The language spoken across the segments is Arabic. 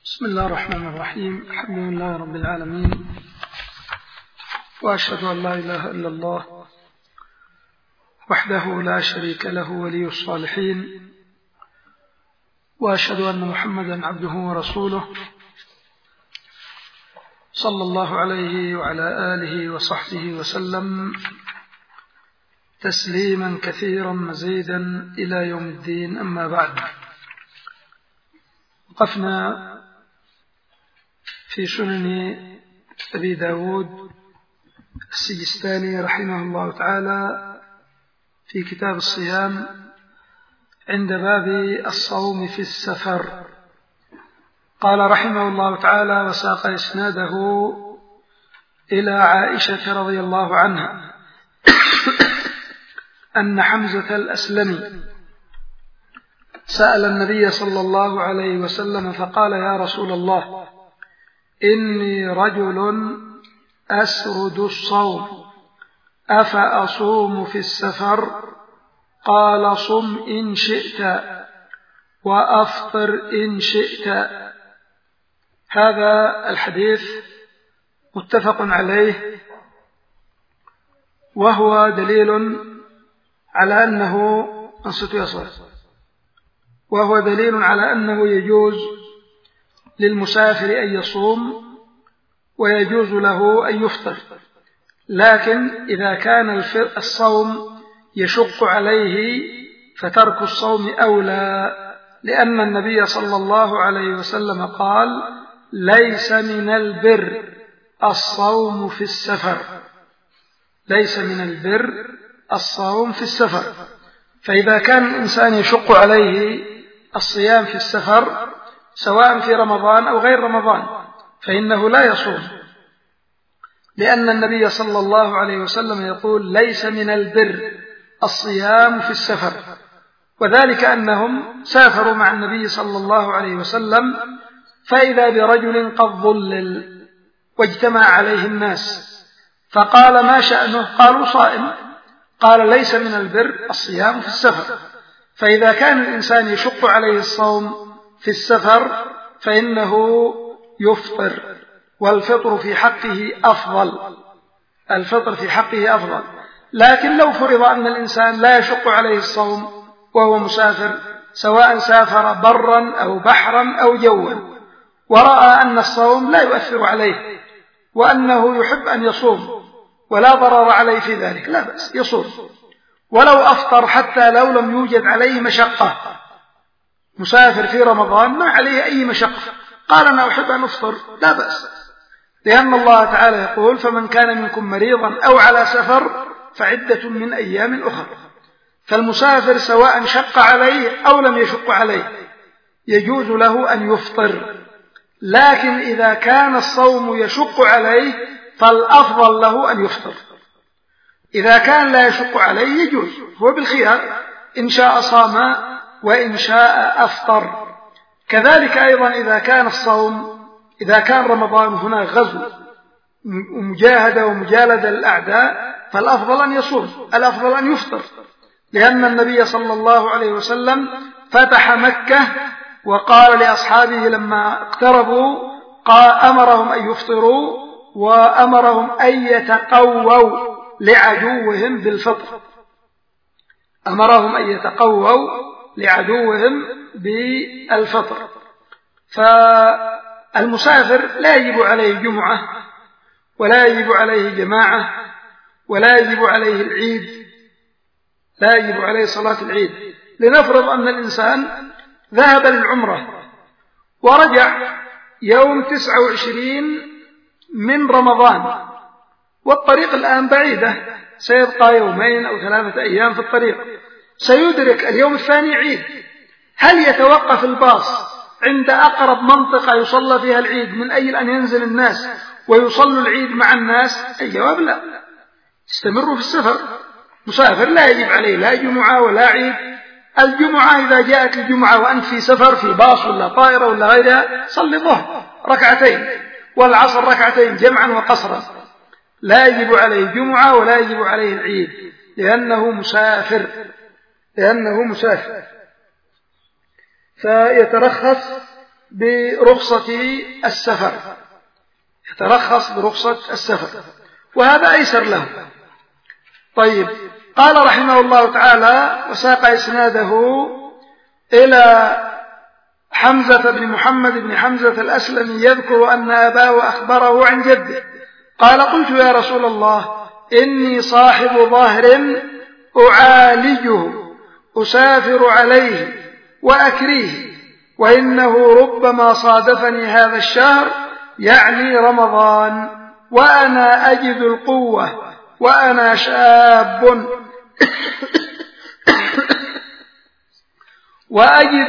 بسم الله الرحمن الرحيم. الحمد لله رب العالمين، وأشهد أن لا إله إلا الله وحده لا شريك له ولي الصالحين، وأشهد أن محمدا عبده ورسوله صلى الله عليه وعلى آله وصحبه وسلم تسليما كثيرا مزيدا إلى يوم الدين. أما بعد، وقفنا في سنن أبي داود السجستاني رحمه الله تعالى في كتاب الصيام عند باب الصوم في السفر. قال رحمه الله تعالى: وساق إسناده إلى عائشة رضي الله عنها أن حمزة الأسلمي سأل النبي صلى الله عليه وسلم فقال: يا رسول الله، إني رجل أسرد الصوم أفأصوم في السفر؟ قال: صم إن شئت وأفطر إن شئت. هذا الحديث متفق عليه، وهو دليل على أنه يجوز للمسافر أن يصوم ويجوز له أن يفطر، لكن إذا كان الصوم يشق عليه فترك الصوم أولى، لأن النبي صلى الله عليه وسلم قال: ليس من البر الصوم في السفر. ليس من البر الصوم في السفر. فإذا كان الإنسان يشق عليه الصيام في السفر سواء في رمضان أو غير رمضان فإنه لا يصوم، لأن النبي صلى الله عليه وسلم يقول: ليس من البر الصيام في السفر. وذلك أنهم سافروا مع النبي صلى الله عليه وسلم فإذا برجل قد ظلل واجتمع عليه الناس، فقال: ما شأنه؟ قالوا: صائم. قال: ليس من البر الصيام في السفر. فإذا كان الإنسان يشق عليه الصوم في السفر فإنه يفطر، والفطر في حقه أفضل. الفطر في حقه أفضل. لكن لو فرض أن الإنسان لا يشق عليه الصوم وهو مسافر، سواء سافر برا أو بحرا أو جوا، ورأى أن الصوم لا يؤثر عليه وأنه يحب أن يصوم ولا ضرر عليه في ذلك، لا بأس يصوم، ولو أفطر حتى لو لم يوجد عليه مشقة. مسافر في رمضان ما عليه أي مشقة، قال: أنا أحب أن أفطر، لا بأس، لأن الله تعالى يقول: فمن كان منكم مريضا أو على سفر فعدة من أيام أخرى. فالمسافر سواء شق عليه أو لم يشق عليه يجوز له أن يفطر، لكن إذا كان الصوم يشق عليه فالأفضل له أن يفطر. إذا كان لا يشق عليه يجوز، هو بالخيار، إن شاء صام وإن شاء أفطر. كذلك أيضا إذا كان رمضان هناك غزو ومجاهدة ومجالدة للأعداء فالأفضل أن يصوم، الأفضل أن يفطر، لأن النبي صلى الله عليه وسلم فتح مكة وقال لأصحابه لما اقتربوا أمرهم أن يفطروا وأمرهم أن يتقووا لعدوهم بالفطر. أمرهم أن يتقووا لعدوهم بالفطر. فالمسافر لا يجب عليه جمعة ولا يجب عليه جماعة ولا يجب عليه العيد، لا يجب عليه صلاة العيد. لنفرض أن الإنسان ذهب للعمرة ورجع يوم 29 من رمضان، والطريق الآن بعيدة، سيبقى يومين أو 3 أيام في الطريق، سيدرك اليوم الثاني عيد. هل يتوقف الباص عند أقرب منطقة يصلى فيها العيد من أجل أن ينزل الناس ويصلوا العيد مع الناس؟ الجواب لا، استمروا في السفر. مسافر لا يجب عليه لا جمعة ولا عيد. الجمعة إذا جاءت الجمعة وأنت في سفر في باص ولا طائرة ولا غيرها صل الظهر 2 والعصر 2 جمعا وقصرا. لا يجب عليه جمعة ولا يجب عليه العيد، لأنه مسافر. فيترخص برخصة السفر، يترخص برخصة السفر، وهذا أيسر له. طيب، قال رحمه الله تعالى: وساق إسناده إلى حمزة بن محمد بن حمزة الأسلمي يذكر أن أباه أخبره عن جده قال: قلت يا رسول الله إني صاحب ظهر أعالجه أسافر عليه وأكريه، وإنه ربما صادفني هذا الشهر يعني رمضان وأنا أجد القوة وأنا شاب وأجد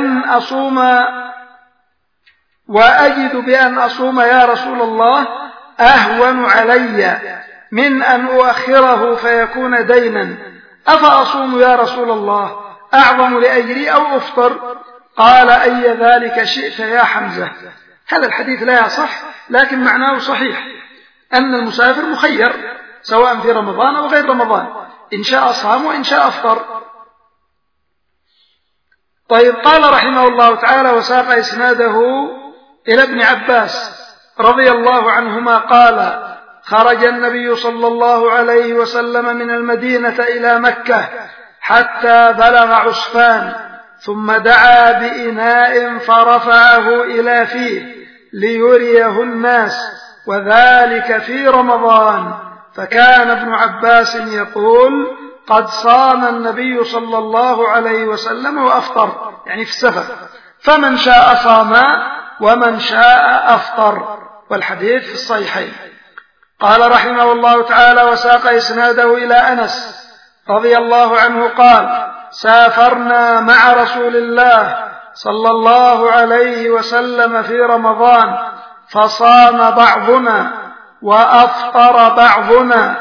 بأن أصوم يا رسول الله أهون علي من أن أؤخره فيكون دينا، أفأصوم يا رسول الله أعظم لأجري أو أفطر؟ قال: أي ذلك شئت يا حمزة. هذا الحديث لا يصح، لكن معناه صحيح، أن المسافر مخير سواء في رمضان أو غير رمضان، إن شاء صام وإن شاء أفطر. طيب، قال رحمه الله تعالى: وساق إسناده إلى ابن عباس رضي الله عنهما قال: خرج النبي صلى الله عليه وسلم من المدينة إلى مكة حتى بلغ عسفان، ثم دعا بإناء فرفعه إلى فيه ليريه الناس، وذلك في رمضان. فكان ابن عباس يقول: قد صام النبي صلى الله عليه وسلم وأفطر، يعني في السفر، فمن شاء صام ومن شاء أفطر، والحديث في الصحيحين. قال رحمه الله تعالى: وساق إسناده إلى أنس رضي الله عنه قال: سافرنا مع رسول الله صلى الله عليه وسلم في رمضان، فصام بعضنا وأفطر بعضنا،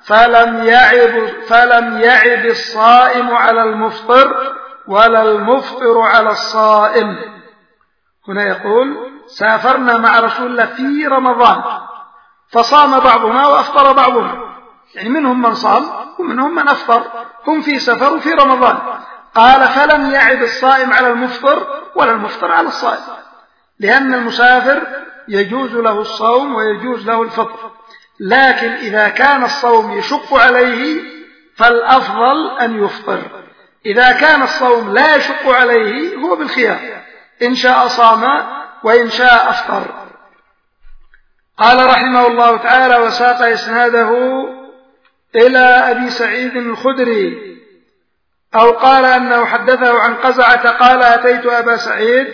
فلم يعب الصائم على المفطر ولا المفطر على الصائم. هنا يقول: سافرنا مع رسول الله في رمضان، فصام بعضنا وأفطر بعضنا، يعني منهم من صام ومنهم من أفطر، هم في سفر وفي رمضان. قال: فلم يعب الصائم على المفطر ولا المفطر على الصائم، لأن المسافر يجوز له الصوم ويجوز له الفطر، لكن إذا كان الصوم يشق عليه فالأفضل أن يفطر. إذا كان الصوم لا يشق عليه هو بالخيار، إن شاء صام وإن شاء أفطر. قال رحمه الله تعالى: وساق إسناده إلى أبي سعيد الخدري، أو قال أنه حدثه عن قزعة قال: أتيت أبا سعيد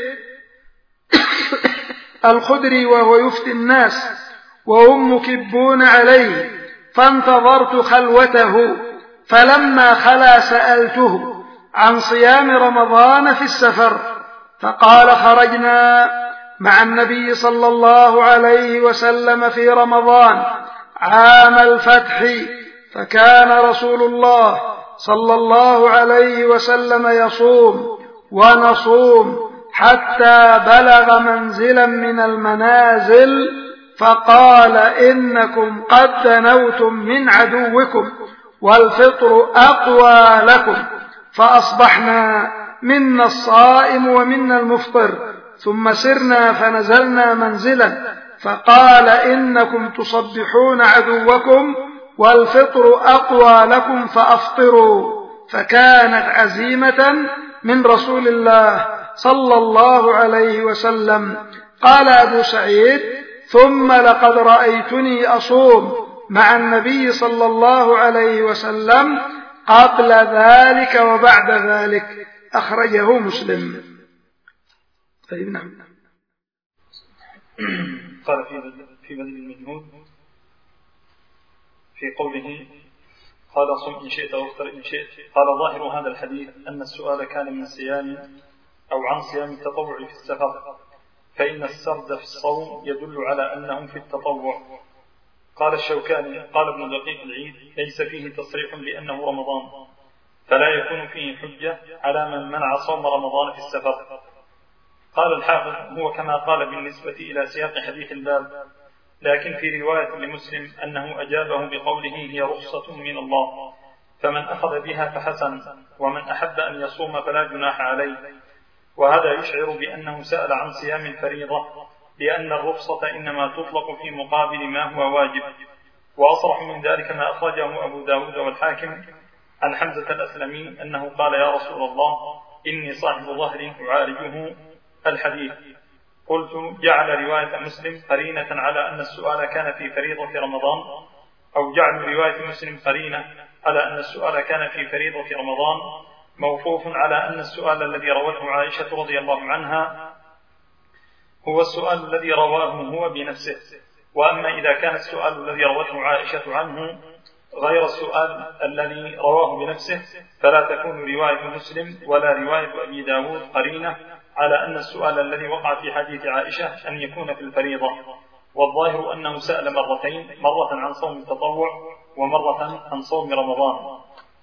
الخدري وهو يفتي الناس وهم مكبون عليه، فانتظرت خلوته، فلما خلا سألته عن صيام رمضان في السفر، فقال: خرجنا مع النبي صلى الله عليه وسلم في رمضان عام الفتح، فكان رسول الله صلى الله عليه وسلم يصوم ونصوم حتى بلغ منزلا من المنازل، فقال: إنكم قد دنوتم من عدوكم والفطر أقوى لكم، فأصبحنا منا الصائم ومنا المفطر، ثم سرنا فنزلنا منزلا، فقال: إنكم تصبحون عدوكم والفطر أقوى لكم فأفطروا. فكانت عزيمة من رسول الله صلى الله عليه وسلم. قال أبو سعيد: ثم لقد رأيتني أصوم مع النبي صلى الله عليه وسلم قبل ذلك وبعد ذلك، أخرجه مسلم. طيب، نعم. قال في بذل المجهود في قوله: قال: صم إن شئت وافطر إن شئت. قال: ظاهر هذا الحديث أن السؤال كان من صيام أو عن صيام التطوع في السفر، فإن السرد في الصوم يدل على أنهم في التطوع. قال الشوكاني: قال ابن دقيق العيد: ليس فيه تصريح بأنه رمضان، فلا يكون فيه حجة على من منع صوم رمضان في السفر. قال الحافظ: هو كما قال بالنسبة إلى سياق حديث الباب، لكن في رواية لمسلم أنه أجابه بقوله: هي رخصة من الله، فمن أخذ بها فحسن، ومن أحب أن يصوم فلا جناح عليه. وهذا يشعر بأنه سأل عن صيام الفريضة، لأن الرخصة إنما تطلق في مقابل ما هو واجب. وأصرح من ذلك ما أخرجه أبو داود والحاكم عن حمزة الأسلمي أنه قال: يا رسول الله، إني صاحب ظهر أعالجه الحديث. قلت: جعل رواية مسلم قرينة على أن السؤال كان في فريضة رمضان، أو جعل رواية مسلم قرينة على أن السؤال كان في فريضة رمضان موقوف على أن السؤال الذي روته عائشة رضي الله عنها هو السؤال الذي رواه هو بنفسه. وأما إذا كان السؤال الذي روته عائشة عنه غير السؤال الذي رواه بنفسه فلا تكون رواية مسلم ولا رواية أبي داود قرينة على أن السؤال الذي وقع في حديث عائشة أن يكون في الفريضة. والظاهر أنه سأل مرتين، مرة عن صوم التطوع ومرة عن صوم رمضان.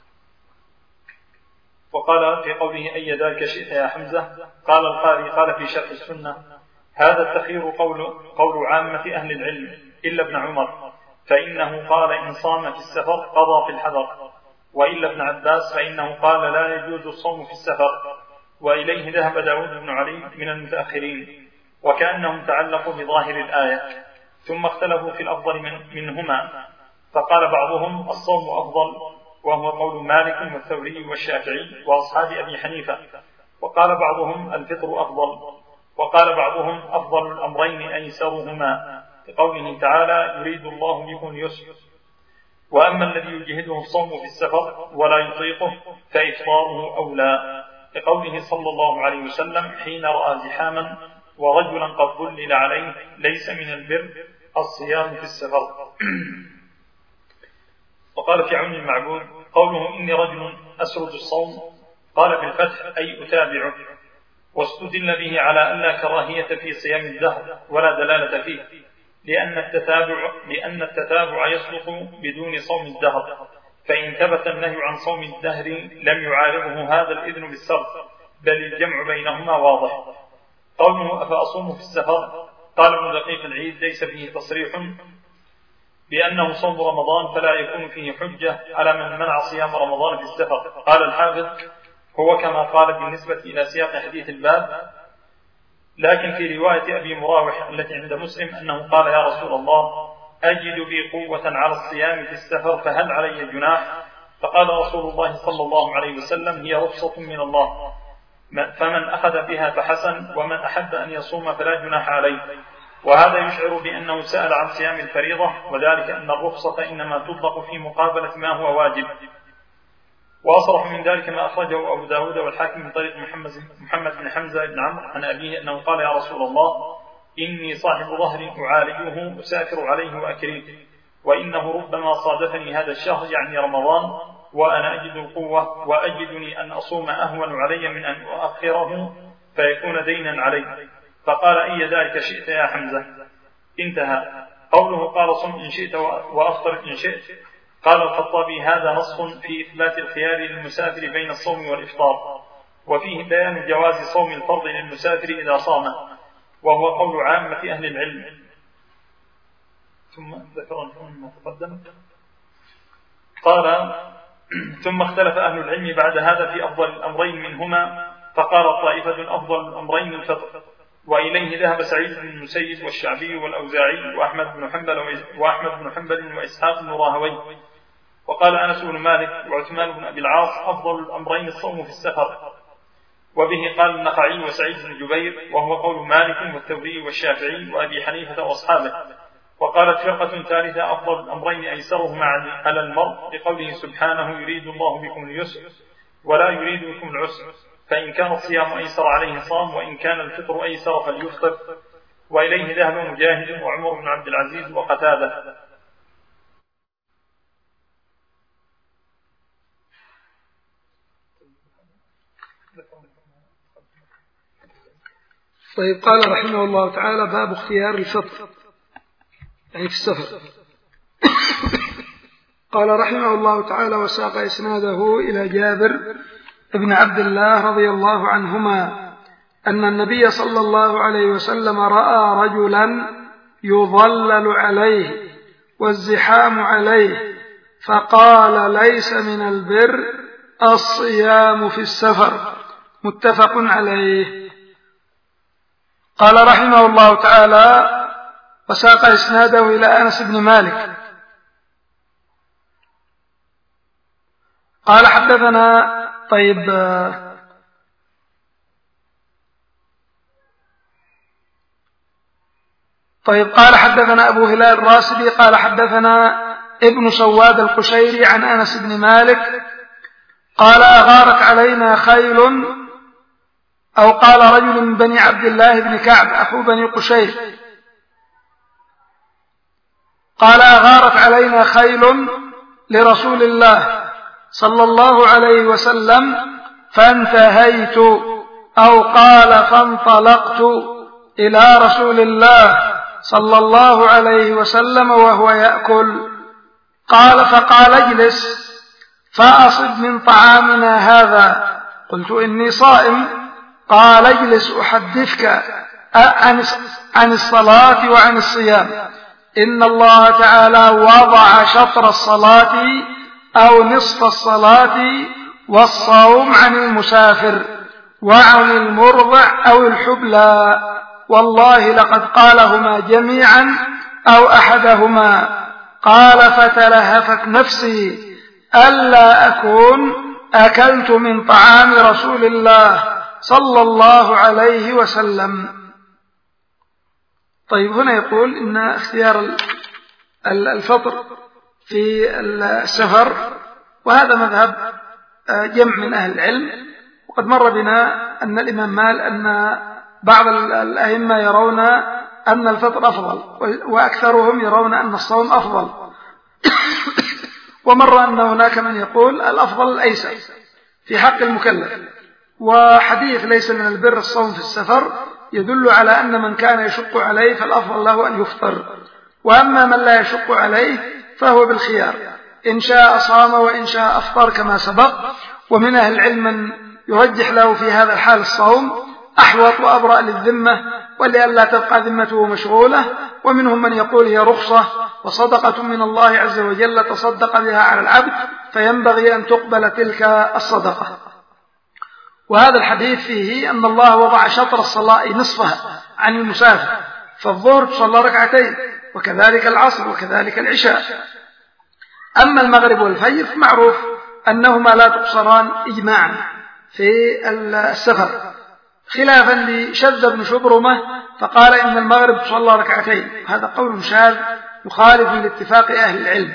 وقال في قوله: أي ذلك شئت يا حمزة؟ قال القاري قال في شرح السنة: هذا التخير قول عامة أهل العلم إلا ابن عمر، فإنه قال إن صام في السفر قضى في الحضر، وإلا ابن عباس فإنه قال لا يجوز الصوم في السفر، وإليه ذهب داود بن علي من المتأخرين، وكأنهم تعلقوا بظاهر الآية، ثم اختلفوا في الأفضل منهما، فقال بعضهم الصوم أفضل، وهو قول مالك والثوري والشافعي وأصحاب أبي حنيفة، وقال بعضهم الفطر أفضل، وقال بعضهم أفضل الأمرين أيسرهما، لقوله تعالى: يريد الله بكم اليسر. وأما الذي يجهده الصوم في السفر ولا يطيقه فإفطاره أولى، لقوله صلى الله عليه وسلم حين رأى زحاما ورجلا قد ظلل عليه: ليس من البر الصيام في السفر. وقال في عون المعبود: قوله إني رجل أسرد الصوم قال بالفتح أي أتابعه، واستدل به على أن لا كراهية في صيام الدهر ولا دلالة فيه، لأن التتابع يصدق بدون صوم الدهر، فإن ثبت النهي عن صوم الدهر لم يعارضه هذا الإذن بالسرد، بل الجمع بينهما واضح. قوله أفأصوم في السفر قال ابن دقيق العيد: ليس فيه تصريح بأنه صوم رمضان، فلا يكون فيه حجة على من منع صيام رمضان في السفر. قال الحافظ: هو كما قال بالنسبة إلى سياق حديث الباب، لكن في رواية أبي مراوح التي عند مسلم أنه قال: يا رسول الله، أجد بي قوة على الصيام في السفر، فهل علي جناح؟ فقال رسول الله صلى الله عليه وسلم: هي رخصة من الله، فمن أخذ بها فحسن، ومن أحب أن يصوم فلا جناح عليه. وهذا يشعر بأنه سأل عن صيام الفريضة، وذلك أن الرخصة إنما تطلق في مقابلة ما هو واجب. وأصرح من ذلك ما أخرجه أبو داود والحاكم من طريق محمد بن حمزة بن عمرو عن أبيه أنه قال: يا رسول الله، إني صاحب ظهر أعالجه أسافر عليه وأكريه، وإنه ربما صادفني هذا الشهر يعني رمضان وأنا أجد القوة، وأجدني أن أصوم أهون علي من أن أؤخره فيكون دينا علي. فقال: أي ذلك شئت يا حمزة؟ انتهى. قوله قال: صم إن شئت وأفطر إن شئت. قال الخطابي: هذا نص في إثبات الخيار للمسافر بين الصوم والإفطار، وفيه بيان جواز صوم الفرض للمسافر إذا صامه، وهو قول عامة أهل العلم. ثم ذكرنا ما تقدم. قال: ثم اختلف أهل العلم بعد هذا في أفضل الأمرين منهما، فقال طائفة: أفضل الأمرين الفطر، وإليه ذهب سعيد بن المسيب والشعبي والأوزاعي وأحمد بن حنبل وإسحاق بن راهوي. وقال أنس بن مالك وعثمان بن أبي العاص: أفضل الأمرين الصوم في السفر. وبه قال النخعي وسعيد بن جبير، وهو قول مالك والثوري والشافعي وأبي حنيفة وأصحابه. وقالت فرقة ثالثة: أفضل الأمرين أيسرهما على المرء، لقوله سبحانه: يريد الله بكم اليسر ولا يريد بكم العسر، فإن كان الصيام أيسر عليه صام، وإن كان الفطر أيسر فليفطر. وإليه ذهب مجاهد وعمر بن عبد العزيز وقتادة. طيب، قال رحمه الله تعالى: باب اختيار الفطر يعني في السفر. قال رحمه الله تعالى: وساق إسناده إلى جابر ابن عبد الله رضي الله عنهما أن النبي صلى الله عليه وسلم رأى رجلا يظلل عليه والزحام عليه، فقال: ليس من البر الصيام في السفر، متفق عليه. قال رحمه الله تعالى: وساق إسناده إلى أنس بن مالك قال حدثنا قال حدثنا أبو هلال الراسبي قال حدثنا ابن سواد القشيري عن أنس بن مالك قال: أغارت علينا خيل، أو قال رجل من بني عبد الله بن كعب أخو بني قشير قال: أغارت علينا خيل لرسول الله صلى الله عليه وسلم فانتهيت، أو قال فانطلقت إلى رسول الله صلى الله عليه وسلم وهو يأكل. قال: فقال: اجلس فأصب من طعامنا هذا. قلت: إني صائم. قال: اجلس أحدثك عن الصلاة وعن الصيام. إن الله تعالى وضع شطر الصلاة أو نصف الصلاة والصوم عن المسافر وعن المرضع أو الحبلى، والله لقد قالهما جميعا أو أحدهما. قال: فتلهفت نفسي ألا أكون أكلت من طعام رسول الله صلى الله عليه وسلم. طيب، هنا يقول إن اختيار الفطر في السفر، وهذا مذهب جمع من أهل العلم. وقد مر بنا أن الإمام مالك أن بعض الأئمة يرون أن الفطر أفضل، وأكثرهم يرون أن الصوم أفضل. ومر أن هناك من يقول الأفضل الأيسر في حق المكلف. وحديث ليس من البر الصوم في السفر يدل على أن من كان يشق عليه فالأفضل له أن يفطر، وأما من لا يشق عليه فهو بالخيار، إن شاء صام وإن شاء أفطر كما سبق. ومن أهل العلم من يرجح له في هذا الحال الصوم أحوط وأبرأ للذمة ولئلا تبقى ذمته مشغولة. ومنهم من يقول هي رخصة وصدقة من الله عز وجل تصدق بها على العبد، فينبغي أن تقبل تلك الصدقة. وهذا الحديث فيه أن الله وضع شطر الصلاة نصفها عن المسافر، فالظهر تصلى ركعتين، وكذلك العصر، وكذلك العشاء. أما المغرب والفجر معروف أنهما لا تقصران إجماعا في السفر، خلافا لشذ بن شبرمة فقال إن المغرب تصلى ركعتين. هذا قول شاذ مخالف لاتفاق أهل العلم.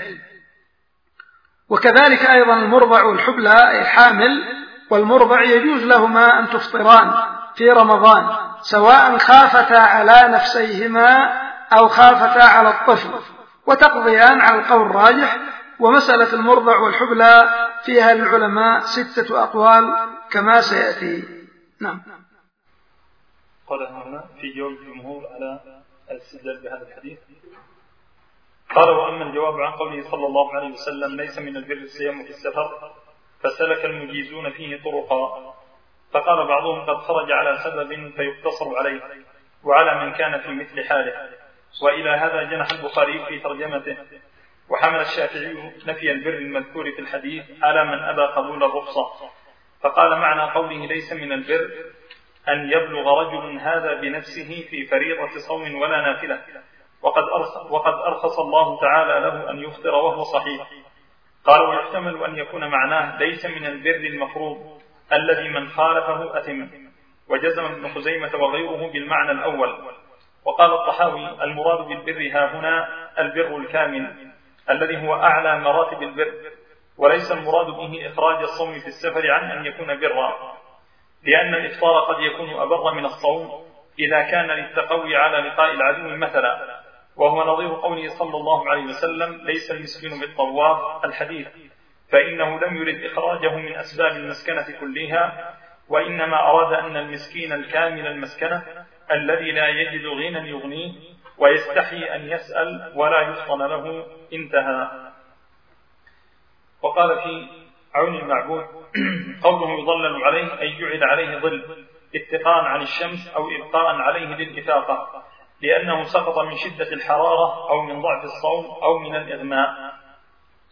وكذلك أيضا المرضع والحبلى أي الحامل والمرضع يجوز لهما أن تفطران في رمضان، سواء خافتا على نفسيهما أو خافتا على الطفل، وتقضيان على القول الراجح. ومسألة المرضع والحبلى فيها للعلماء 6 أقوال كما سيأتي. نعم. قال هنا في جواب الجمهور على الاستدلال بهذا الحديث، قال: وأما الجواب عن قوله صلى الله عليه وسلم ليس من البر الصيام في السفر، فسلك المجيزون فيه طرقا، فقال بعضهم قد خرج على سبب فيقتصر عليه وعلى من كان في مثل حاله. وإلى هذا جنح البخاري في ترجمته. وحمل الشافعي نفي البر المذكور في الحديث على من أبى قبول الرخصة، فقال معنى قوله ليس من البر أن يبلغ رجل هذا بنفسه في فريضة صوم ولا نافلة، وقد أرخص الله تعالى له أن يفطر وهو صحيح. قال: ويحتمل أن يكون معناه ليس من البر المفروض الذي من خالفه أثم. وجزم ابن خزيمة وغيره بالمعنى الأول. وقال الطحاوي: المراد بالبر ها هنا البر الكامل الذي هو أعلى مراتب البر، وليس المراد به إخراج الصوم في السفر عن أن يكون برا، لأن الإفطار قد يكون أبر من الصوم إذا كان للتقوي على لقاء العدو مثلا، وهو نظير قوله صلى الله عليه وسلم ليس المسكين بالطواف الحديث، فإنه لم يرد إخراجه من أسباب المسكنة كلها، وإنما أراد أن المسكين الكامل المسكنة الذي لا يجد غنى يغنيه ويستحي أن يسأل ولا يفطن له. انتهى. وقال في عون المعبود: قوله يضلل عليه أي جعل عليه ظل اتقاء عن الشمس أو إبقاء عليه للإفاقة، لأنه سقط من شدة الحرارة أو من ضعف الصوم أو من الإغماء.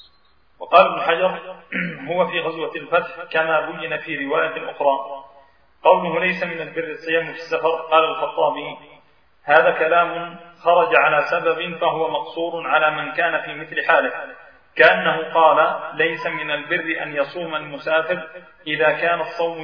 وقال ابن حجر: هو في غزوة الفتح كما بين في رواية أخرى، قوله ليس من البر الصيام في السفر، قال الخطابي: هذا كلام خرج على سبب فهو مقصور على من كان في مثل حاله، كأنه قال: ليس من البر أن يصوم المسافر إذا كان الصوم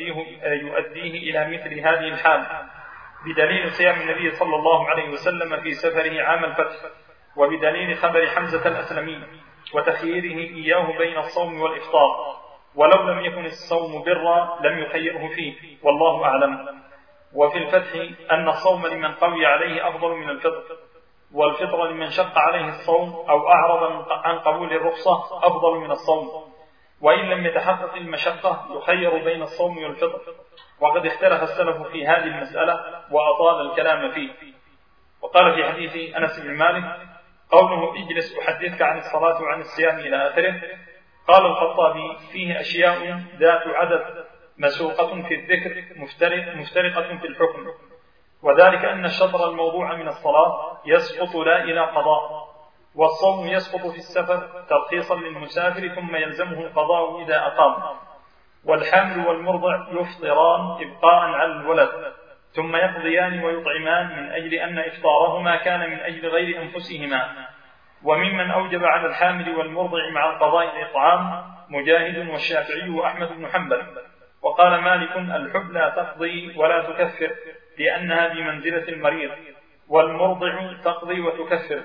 يؤديه إلى مثل هذه الحال، بدليل صيام النبي صلى الله عليه وسلم في سفره عام الفتح، وبدليل خبر حمزة الأسلمي وتخييره إياه بين الصوم والإفطار، ولو لم يكن الصوم برا لم يخيره فيه، والله أعلم. وفي الفتح أن الصوم لمن قوي عليه أفضل من الفطر، والفطر لمن شق عليه الصوم أو أعرض عن قبول الرخصة أفضل من الصوم، وإن لم يتحقق المشقة يخير بين الصوم والفطر، وقد اختلف السلف في هذه المسألة وأطال الكلام فيه. وقال في حديث أنس بن مالك: قوله اجلس أحدثك عن الصلاة وعن الصيام إلى آخره، قال الخطابي: فيه أشياء ذات عدد مسوقة في الذكر مفترقة في الحكم، وذلك أن الشطر الموضوع من الصلاة يسقط لا إلى قضاء، والصوم يسقط في السفر ترخيصا للمسافر ثم يلزمه القضاء إذا أقام، والحامل والمرضع يفطران إبقاء على الولد، ثم يقضيان ويطعمان من أجل أن إفطارهما كان من أجل غير أنفسهما. وممن أوجب على الحامل والمرضع مع القضاء الإطعام مجاهد والشافعي وأحمد بن حنبل. وقال مالك: الحب لا تقضي ولا تكفر لأنها بمنزلة المريض، والمرضع تقضي وتكفر.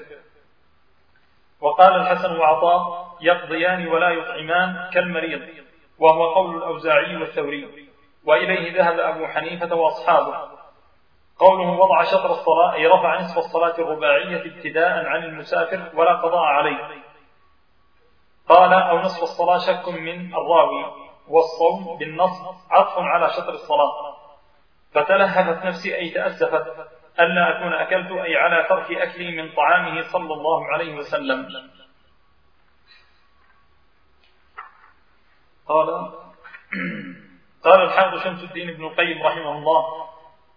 وقال الحسن وعطاء: يقضيان ولا يطعمان كالمريض، وهو قول الأوزاعي والثوري، وإليه ذهب أبو حنيفة وأصحابه. قوله وضع شطر الصلاة أي رفع نصف الصلاة الرباعية ابتداء عن المسافر ولا قضاء عليه. قال: أو نصف الصلاة شك من الراوي، والصوم بالنصب عطف على شطر الصلاة. فتلهفت نفسي أي تأسفت ألا أكون أكلت، أي على ترك أكلي من طعامه صلى الله عليه وسلم. قال الحافظ شمس الدين ابن القيم رحمه الله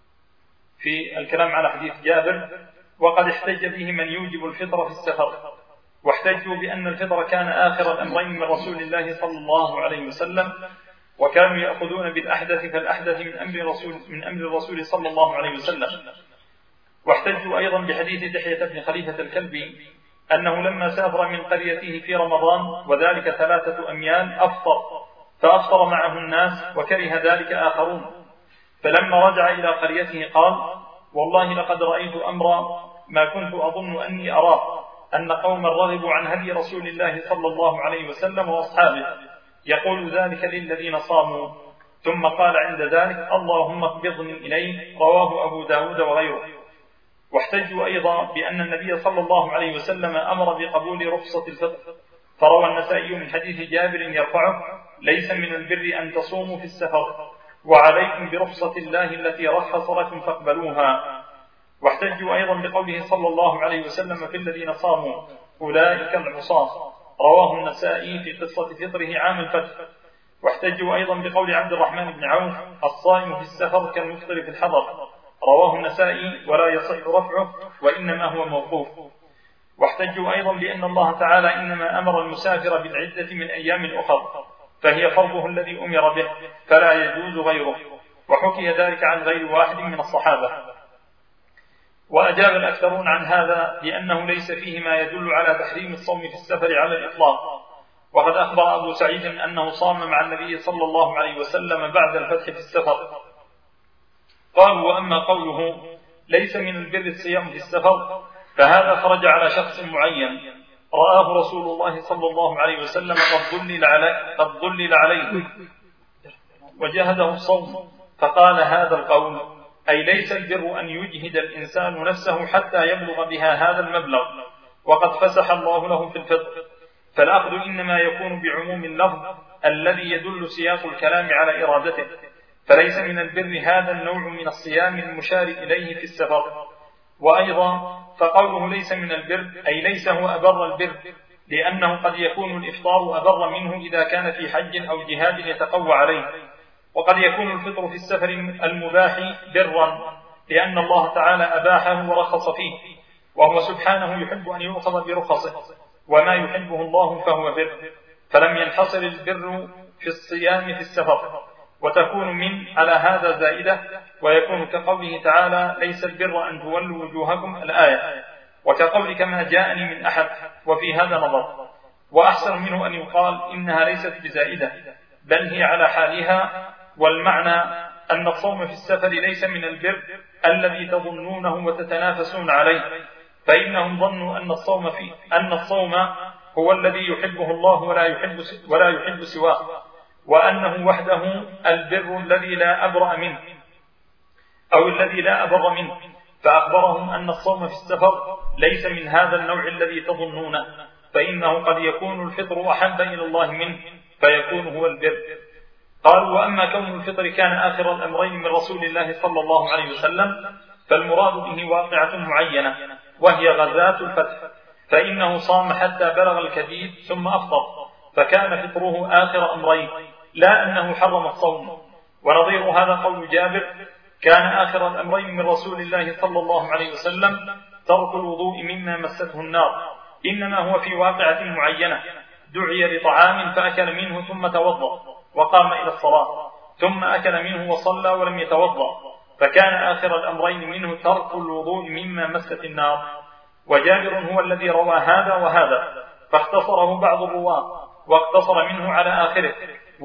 في الكلام على حديث جابر: وقد احتج به من يوجب الفطر في السفر، واحتجوا بأن الفطر كان آخر الأمرين من رسول الله صلى الله عليه وسلم، وكانوا يأخذون بالأحدث فالأحدث من أمر الرسول صلى الله عليه وسلم. واحتجوا أيضا بحديث دحية بن خليفة الكلبي أنه لما سافر من قريته في رمضان وذلك 3 أميال فأفطر معه الناس، وكره ذلك آخرون، فلما رجع إلى قريته قال: والله لقد رأيت أمرا ما كنت أظن أني أراه، أن قوما رغبوا عن هدي رسول الله صلى الله عليه وسلم وأصحابه، يقول ذلك للذين صاموا، ثم قال عند ذلك: اللهم اقبضني إليه، رواه أبو داود وغيره. واحتجوا أيضا بأن النبي صلى الله عليه وسلم أمر بقبول رخصة الفطر، فروى النسائي من حديث جابر يرفعه: ليس من البر أن تصوموا في السفر، وعليكم برخصة الله التي رخص لكم فاقبلوها. واحتجوا أيضا بقوله صلى الله عليه وسلم في الذين صاموا: أولئك العصاة، رواه النسائي في قصة فطره عام الفتح. واحتجوا أيضا بقول عبد الرحمن بن عوف: الصائم في السفر كالمفطر في الحضر، رواه النسائي ولا يصح رفعه وإنما هو موقوف. واحتجوا أيضا بأن الله تعالى إنما أمر المسافر بالعدة من أيام أخر، فهي فرضه الذي أمر به، فلا يجوز غيره، وحكي ذلك عن غير واحد من الصحابة. وأجاب الأكثرون عن هذا لأنه ليس فيه ما يدل على تحريم الصوم في السفر على الإطلاق، وقد أخبر أبو سعيد أنه صام مع النبي صلى الله عليه وسلم بعد الفتح في السفر. قالوا: وأما قوله ليس من البر الصيام في السفر فهذا خرج على شخص معين رآه رسول الله صلى الله عليه وسلم قد ضلل عليه وجهده الصوم، فقال هذا القول، أي ليس البر أن يجهد الإنسان نفسه حتى يبلغ بها هذا المبلغ، وقد فسح الله له في الفطر، فالأخذ إنما يكون بعموم اللفظ الذي يدل سياق الكلام على إرادته، فليس من البر هذا النوع من الصيام المشار إليه في السفر. وأيضا فقوله ليس من البر أي ليس هو أبر البر، لأنه قد يكون الإفطار أبر منه إذا كان في حج أو جهاد يتقوى عليه، وقد يكون الفطر في السفر المباح برا لأن الله تعالى أباحه ورخص فيه، وهو سبحانه يحب أن يؤخذ برخصه، وما يحبه الله فهو بر، فلم ينحصر البر في الصيام في السفر، وتكون من على هذا زائدة، ويكون كقوله تعالى ليس البر أن تولوا وجوهكم الآية، وكقول كما جاءني من أحد، وفي هذا نظر. وأحسن منه أن يقال إنها ليست بزائدة بل هي على حالها، والمعنى أن الصوم في السفر ليس من البر الذي تظنونه وتتنافسون عليه، فإنهم ظنوا أن الصوم هو الذي يحبه الله ولا يحب سواه، وأنه وحده البر الذي لا أبرأ منه أو الذي لا أبر منه، فأخبرهم أن الصوم في السفر ليس من هذا النوع الذي تظنونه، فإنه قد يكون الفطر أحب إلى الله منه فيكون هو البر. قالوا وأما كون الفطر كان آخر الأمرين من رسول الله صلى الله عليه وسلم فالمراد به واقعة معينة وهي غزاة الفتح، فإنه صام حتى بلغ الكديد ثم أفطر، فكان فطره آخر أمرين، لا أنه حرم الصوم. ونظير هذا قول جابر كان آخر الأمرين من رسول الله صلى الله عليه وسلم ترك الوضوء مما مسته النار، إنما هو في واقعة معينة، دعي لطعام فأكل منه ثم توضأ وقام إلى الصلاة، ثم أكل منه وصلى ولم يتوضأ، فكان آخر الأمرين منه ترك الوضوء مما مست النار. وجابر هو الذي روى هذا وهذا، فاختصره بعض الرواة واقتصر منه على آخره،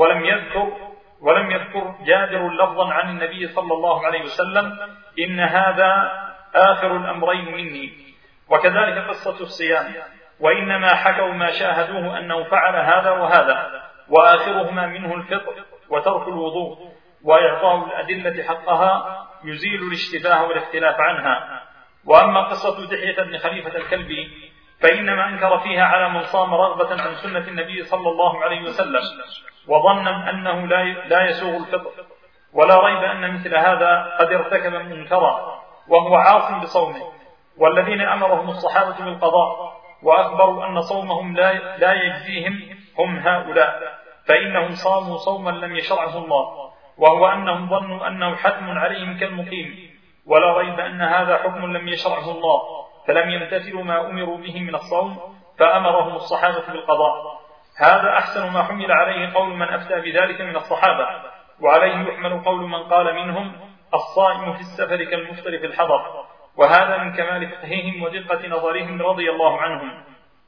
ولم يذكر جابر لفظا عن النبي صلى الله عليه وسلم إن هذا آخر الأمرين مني. وكذلك قصة الصيام، وإنما حكوا ما شاهدوه أنه فعل هذا وهذا، وآخرهما منه الفطر وترك الوضوء، وإعطاء الأدلة حقها يزيل الاشتباه والاختلاف عنها. وأما قصة دحية بن خليفة الكلبي فإنما أنكر فيها على من صام رغبة عن سنة النبي صلى الله عليه وسلم وظنا أنه لا يسوغ الفطر، ولا ريب أن مثل هذا قد ارتكب منكرا وهو عاصم بصومه. والذين أمرهم الصحابة بالقضاء وأخبروا أن صومهم لا يجزيهم هم هؤلاء، فإنهم صاموا صوما لم يشرعه الله، وهو أنهم ظنوا أنه حتم عليهم كالمقيم، ولا ريب أن هذا حكم لم يشرعه الله، فلم يمتثلوا ما أمروا به من الصوم فأمرهم الصحابة بالقضاء. هذا أحسن ما حمل عليه قول من أفتى بذلك من الصحابة، وعليه يحمل قول من قال منهم الصائم في السفر كالمفطر في الحضر، وهذا من كمال فقههم ودقة نظرهم رضي الله عنهم.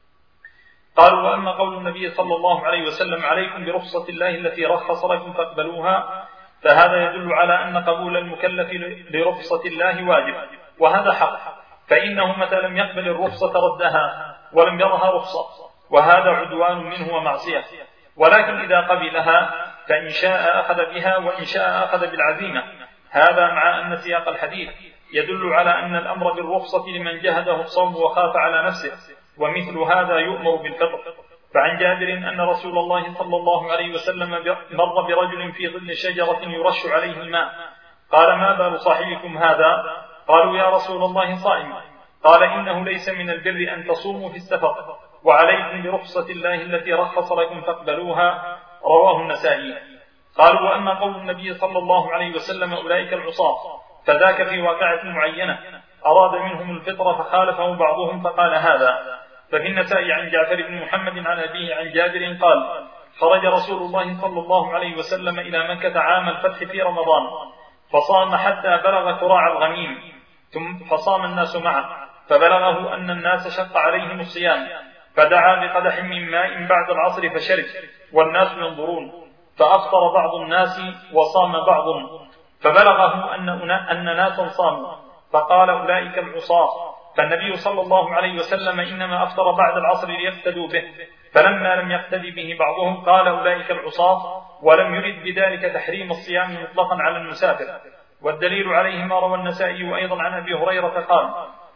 قالوا وأما قول النبي صلى الله عليه وسلم عليكم برخصة الله التي رخص لكم فاقبلوها، فهذا يدل على أن قبول المكلف لرخصة الله واجب، وهذا حق، فإنه متى لم يقبل الرخصة ردها ولم يرها رخصة، وهذا عدوان منه ومعصية. ولكن إذا قبلها فإن شاء أخذ بها وإن شاء أخذ بالعزيمة، هذا مع أن سياق الحديث يدل على أن الأمر بالرخصة لمن جهده الصوم وخاف على نفسه، ومثل هذا يؤمر بالفطر. فعن جابر أن رسول الله صلى الله عليه وسلم مر برجل في ظل شجرة يرش عليه الماء، قال ما بال صاحبكم هذا؟ قالوا يا رسول الله صائم. قال إنه ليس من البر أن تصوموا في السفر، وعليكم برخصة الله التي رخص لكم فاقبلوها، رواه النسائي. قالوا وأما قول النبي صلى الله عليه وسلم أولئك العصاة، فذاك في واقعة معينة أراد منهم الفطر فخالفه بعضهم فقال هذا. ففي النسائي عن جعفر بن محمد عن أبيه عن جابر قال خرج رسول الله صلى الله عليه وسلم إلى مكة عام الفتح في رمضان، فصام حتى بلغ كراع الغميم، ثم فصام الناس معه، فبلغه أن الناس شق عليهم الصيام، فدعا بقدح من ماء بعد العصر فشرب والناس ينظرون، فأفطر بعض الناس وصام بعض، فبلغه أن ناسا صاموا، فقال أولئك العصاة، فالنبي صلى الله عليه وسلم إنما أفطر بعد العصر ليقتدوا به، فلما لم يقتدي به بعضهم قال أولئك العصاة، ولم يرد بذلك تحريم الصيام مطلقا على المسافر. والدليل عليه ما روى النسائي أيضا عن أبي هريرة قال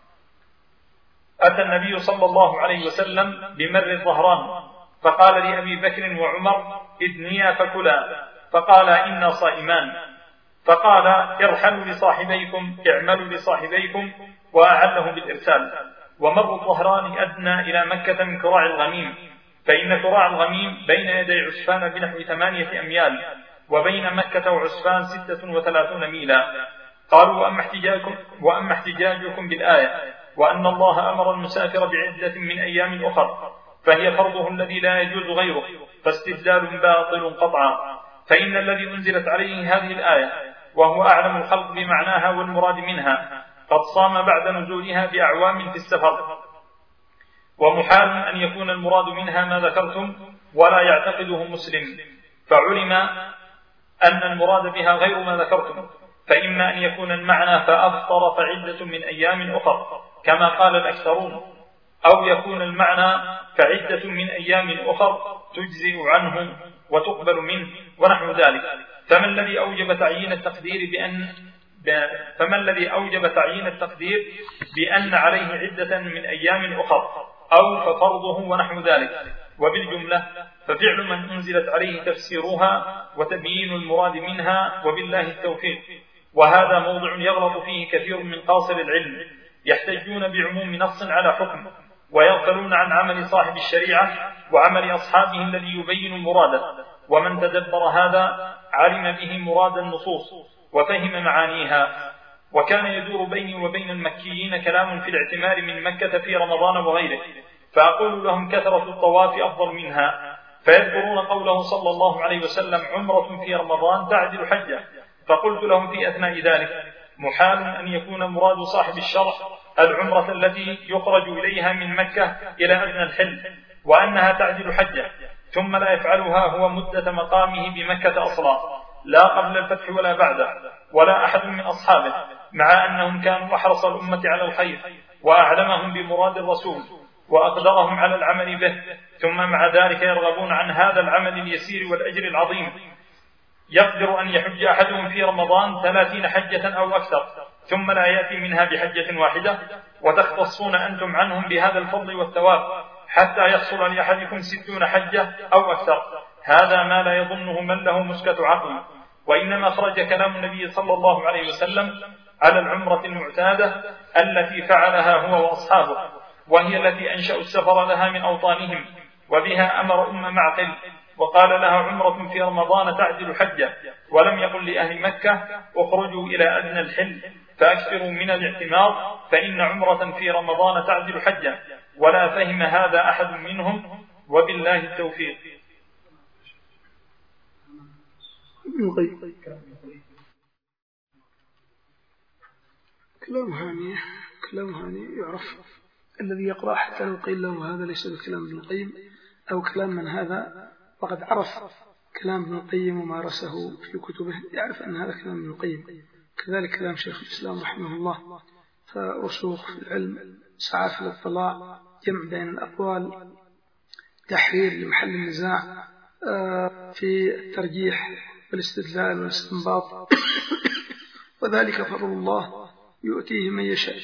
أتى النبي صلى الله عليه وسلم بمر الظهران، فقال لأبي بكر وعمر ادنيا فكلا، فقال إنا صائمان، فقال ارحلوا لصاحبيكم اعملوا لصاحبيكم، وأعله بالإرسال. ومر الظهران أدنى إلى مكة من كراع الغميم، فإن كراع الغميم بين يدي عسفان بنحو 8 أميال، وبين مكة وعسفان 36 ميلا. قالوا وأما احتجاجكم بالآية وأن الله أمر المسافر بعدة من أيام أخر، فهي فرضه الذي لا يجوز غيره، فاستدلال باطل قطعا. فإن الذي أنزلت عليه هذه الآية وهو أعلم الخلق بمعناها والمراد منها قد صام بعد نزولها بأعوام في السفر، ومحال أن يكون المراد منها ما ذكرتم ولا يعتقده مسلم، فعلم أن المراد بها غير ما ذكرتم، فإما أن يكون المعنى فأفطر فعدة من أيام أخر كما قال الأكثرون، أو يكون المعنى فعدة من أيام أخر تجزئ عنه وتقبل منه ونحو ذلك. فما الذي أوجب تعيين التقدير بأن عليه عدة من أيام أخر أو ففرضه ونحو ذلك؟ وبالجملة ففعل من أنزلت عليه تفسيرها وتبيين المراد منها، وبالله التوفيق. وهذا موضع يغلط فيه كثير من قاصر العلم، يحتجون بعموم نص على حكم ويغفلون عن عمل صاحب الشريعة وعمل أصحابه الذي يبين مراده، ومن تدبر هذا علم به مراد النصوص وفهم معانيها. وكان يدور بيني وبين المكيين كلام في الاعتمار من مكة في رمضان وغيره، فأقول لهم كثرة الطواف أفضل منها، فيذكرون قوله صلى الله عليه وسلم عمرة في رمضان تعدل حجة، فقلت لهم في أثناء ذلك محال أن يكون مراد صاحب الشرع العمرة التي يخرج إليها من مكة إلى أدنى الحل، وأنها تعدل حجة، ثم لا يفعلها هو مدة مقامه بمكة أصلا، لا قبل الفتح ولا بعده، ولا أحد من أصحابه، مع أنهم كانوا أحرص الأمة على الخير وأعلمهم بمراد الرسول وأقدرهم على العمل به، ثم مع ذلك يرغبون عن هذا العمل اليسير والأجر العظيم. يقدر أن يحج أحدهم في رمضان 30 حجة أو أكثر، ثم لا يأتي منها بحجة واحدة، وتختصون أنتم عنهم بهذا الفضل والثواب حتى يحصل لأحدكم 60 حجة أو أكثر. هذا ما لا يظنه من له مسكة عقل، وإنما خرج كلام النبي صلى الله عليه وسلم على العمرة المعتادة التي فعلها هو وأصحابه، وهي التي أنشأوا السفر لها من أوطانهم، وبها أمر معقل وقال لها عمرة في رمضان تعدل حجة، ولم يقل لأهل مكة اخرجوا إلى أدنى الحل فأكثروا من الاعتمار فإن عمرة في رمضان تعدل حجة، ولا فهم هذا أحد منهم، وبالله التوفيق. كلام هاني يعرف الذي يقرأ حتى لو قيل له هذا ليس بكلام ابن القيم أو كلام من هذا وقد عرف كلام ابن القيم ومارسه في كتبه يعرف أن هذا كلام ابن القيم. كذلك كلام شيخ الإسلام رحمه الله، فرسوخ في العلم، سعى في الاطلاع، جمع بين الأقوال، تحرير لمحل النزاع في الترجيح والاستدلال والاستنباط، وذلك فضل الله يؤتيه من يشاء،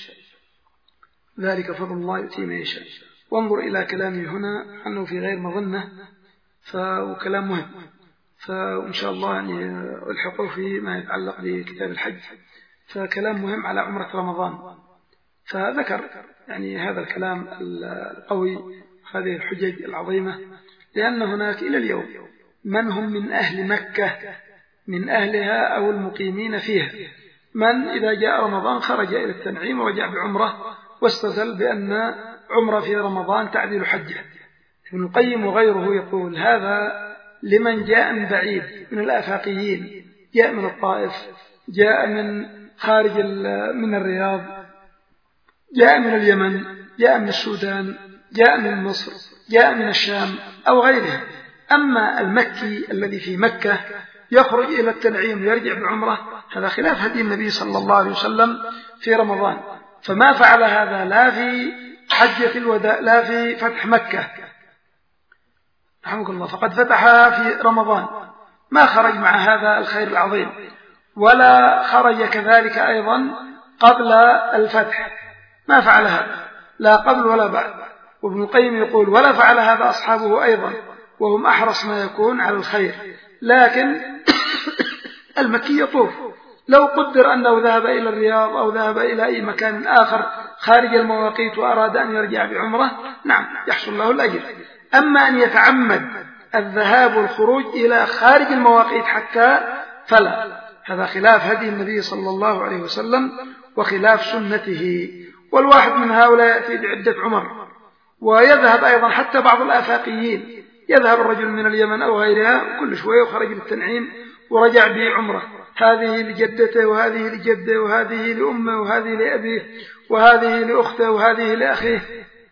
ذلك فضل الله يؤتيه من يشاء. وانظر إلى كلامي هنا أنه في غير مظنة، فكلام مهم، فإن شاء الله يعني ألحقه في ما يتعلق بكتاب الحج، فكلام مهم على عمرة رمضان. فذكر يعني هذا الكلام القوي، هذه الحجج العظيمة، لأن هناك إلى اليوم من هم من أهل مكة من أهلها أو المقيمين فيها، من إذا جاء رمضان خرج إلى التنعيم وجاء بعمرة واستدل بأن عمرة في رمضان تعدل حجة. ابن القيم وغيره يقول هذا لمن جاء من بعيد من الآفاقيين، جاء من الطائف، جاء من خارج من الرياض، جاء من اليمن، جاء من السودان، جاء من مصر، جاء من الشام أو غيرها. أما المكي الذي في مكة يخرج إلى التنعيم ويرجع بعمرة، هذا خلاف هدي النبي صلى الله عليه وسلم في رمضان، فما فعل هذا لا في حجة الوداع لا في فتح مكة رحمك الله، فقد فتحها في رمضان، ما خرج مع هذا الخير العظيم، ولا خرج كذلك أيضا قبل الفتح، ما فعل هذا لا قبل ولا بعد. وابن القيم يقول ولا فعل هذا أصحابه أيضا، وهم أحرص ما يكون على الخير. لكن المكي يطوف، لو قدر أنه ذهب إلى الرياض أو ذهب إلى أي مكان آخر خارج المواقيت وأراد أن يرجع بعمرة، نعم يحصل له الأجر. أما أن يتعمد الذهاب والخروج إلى خارج المواقيت حتى فلا، هذا خلاف هدي النبي صلى الله عليه وسلم وخلاف سنته. والواحد من هؤلاء يأتي بعدة عمر، ويذهب أيضا حتى بعض الآفاقيين يذهب الرجل من اليمن أو غيرها كل شوية وخرج للتنعيم ورجع بعمرة، هذه لجدته وهذه لجده وهذه لأمه وهذه لأبيه وهذه لأخته وهذه لأخيه.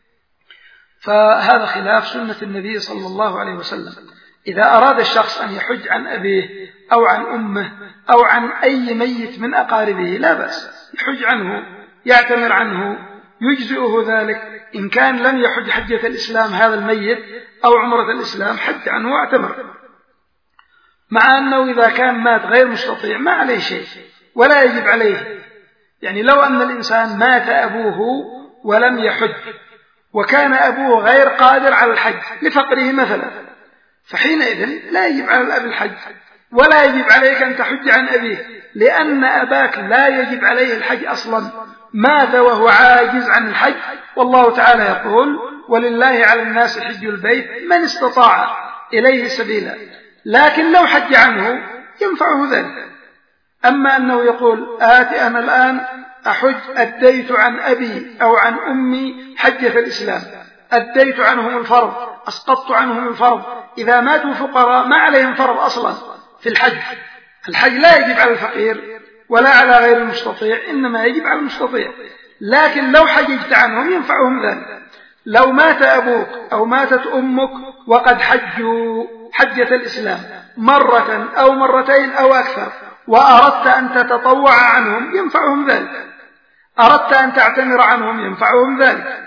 فهذا خلاف سنة النبي صلى الله عليه وسلم. إذا أراد الشخص أن يحج عن أبيه أو عن أمه أو عن أي ميت من أقاربه لا بأس، يحج عنه، يعتمر عنه، يجزئه ذلك. إن كان لم يحج حجة الإسلام هذا الميت أو عمرة الإسلام حج عنه واعتمر، مع أنه إذا كان مات غير مستطيع ما عليه شيء ولا يجب عليه. يعني لو أن الإنسان مات أبوه ولم يحج وكان أبوه غير قادر على الحج لفقره مثلا، فحينئذ لا يجب على الأب الحج ولا يجب عليك أن تحج عن أبيه، لأن أباك لا يجب عليه الحج أصلا، مات وهو عاجز عن الحج. والله تعالى يقول: ولله على الناس حج البيت من استطاع إليه سبيلا. لكن لو حج عنه ينفعه ذلك. أما أنه يقول: آتي أنا الآن أحج، أديت عن أبي أو عن أمي حجة الإسلام، أديت عنهم الفرض، أسقطت عنهم الفرض، إذا ماتوا فقراء ما عليهم فرض أصلا في الحج. الحج لا يجب على الفقير ولا على غير المستطيع، إنما يجب على المستطيع. لكن لو حججت عنهم ينفعهم ذلك. لو مات أبوك أو ماتت أمك وقد حجوا حجة الإسلام مرة أو مرتين أو أكثر وأردت أن تتطوع عنهم ينفعهم ذلك، أردت أن تعتمر عنهم ينفعهم ذلك.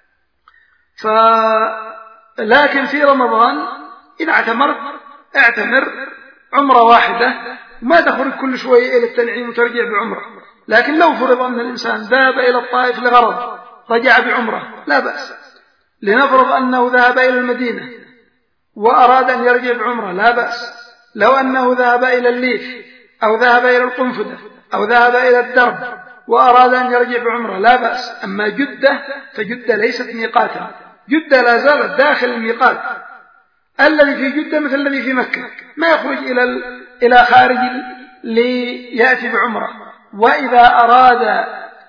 لكن في رمضان إذا اعتمر عمرة واحدة، ما تخرج كل شوية إلى التنعيم وترجع بعمرة. لكن لو فرض أن الإنسان ذهب إلى الطائف لغرض رجع بعمرة لا بأس. لنفرض أنه ذهب إلى المدينة وأراد أن يرجع بعمرة لا بأس. لو أنه ذهب إلى الليث أو ذهب إلى القنفذة أو ذهب إلى الدرب وأراد أن يرجع بعمرة لا بأس. أما جدة فجدة ليست ميقاتا، جدة لا زالت داخل الميقات. الذي في جدة مثل الذي في مكة، ما يخرج إلى خارج ليأتي بعمرة. وإذا أراد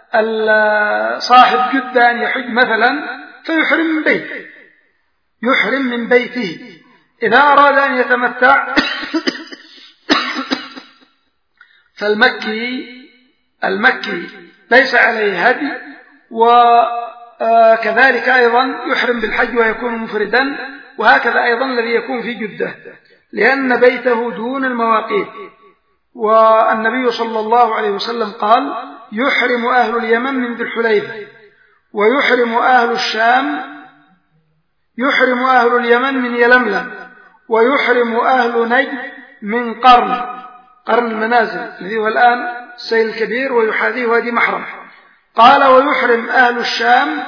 صاحب جدة أن يحج مثلا فيحرم من بيته، يحرم من بيته. إذا أراد أن يتمتع فالمكي ليس عليه هدي، وكذلك أيضا يحرم بالحج ويكون مفردا، وهكذا أيضا الذي يكون في جدة، لأن بيته دون المواقيت. والنبي صلى الله عليه وسلم قال: يحرم أهل اليمن من ذي الحليفة، ويحرم أهل الشام، يحرم أهل اليمن من يلملم، ويحرم أهل نجد من قرن المنازل الذي هو الآن السيل الكبير ويحاذيه وادي محرم. قال: ويحرم أهل الشام